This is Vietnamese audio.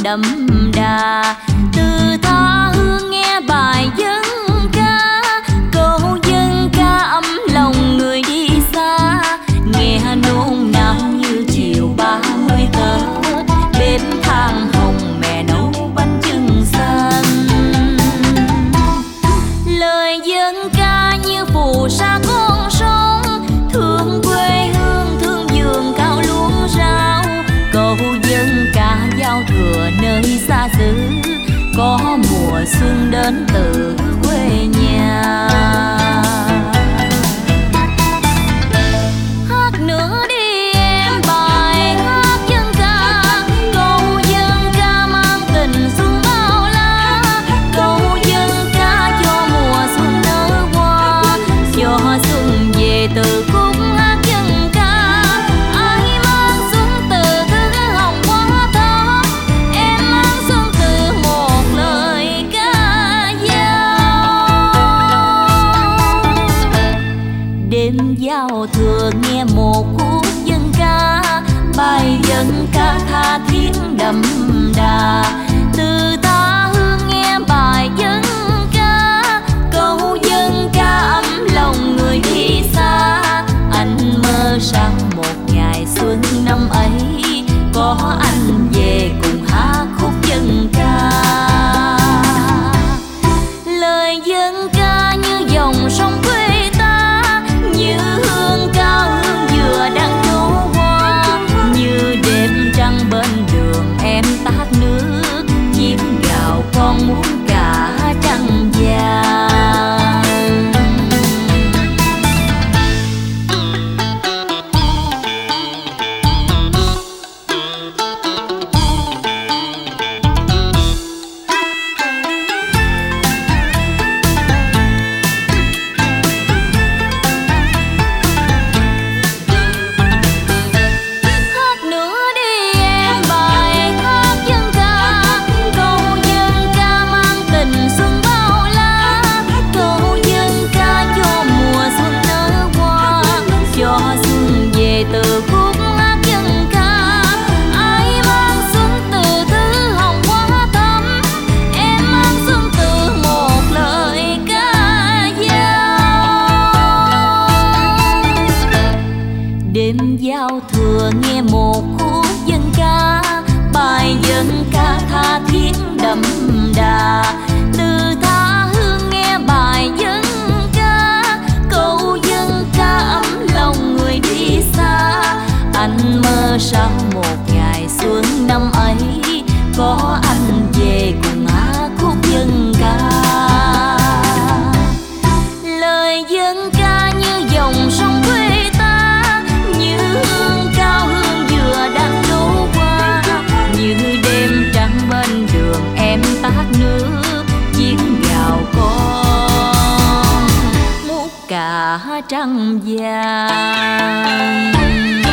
đậm đà. Từ tha hương nghe bài dân ca, câu dân ca ấm lòng người đi xa. Nghe nôn nao như chiều 30 Tết, bếp than hồng mẹ nấu bánh chưng xanh. Lời dân ca như phù sa con sông, thương quê hương thương vườn cao luống rau. Câu dân ca giao thừa nơi xa xứ, có mùa xuân đến từ quê nhà. Hát nữa đi em bài hát dân ca, câu dân ca mang tình xuân bao la. Câu dân ca cho mùa xuân nở hoa, cho xuân về từ khúc hát dân ca. Ai mang xuân từ thứ hồng hoa thắm, em mang xuân từ một lời ca dao. Đêm giao thừa nghe một khúc dân ca, bài dân ca tha thiết đậm đà. Từ tha hương nghe bài dân ca, câu dân ca ấm lòng người đi xa. Anh mơ sang một ngày xuân năm ấy, có anh về cùng hát khúc dân ca. Lời dân ca như dòng sông quê ta, như hương cao hương dừa đang trổ hoa. Như đêm trăng bên đường em tát nước, chim gào con muốn cả trăng vàng. Hát nữa đi em bài hát dân ca, câu dân ca mang tình xuân bao la. Câu dân ca cho mùa xuân nở hoa, cho xuân về từ khúc hát dân ca. Ai mang xuân từ thứ hồng hoa thắm, em mang xuân từ một lời ca dao. Đêm giao thừa nghe một khúc dân ca, bài dân ca tha thiết đậm đà. Từ tha hương nghe bài dân ca, câu dân ca ấm lòng người đi xa. Anh mơ sau một ngày xuân năm ấy, có anh về cùng hát khúc dân ca. Lời dân ca như dòng sông quê ta, như hương cao hương dừa đang trổ hoa. Như đêm trăng bên đường em tát nước, chim gào con mút cả trăng vàng.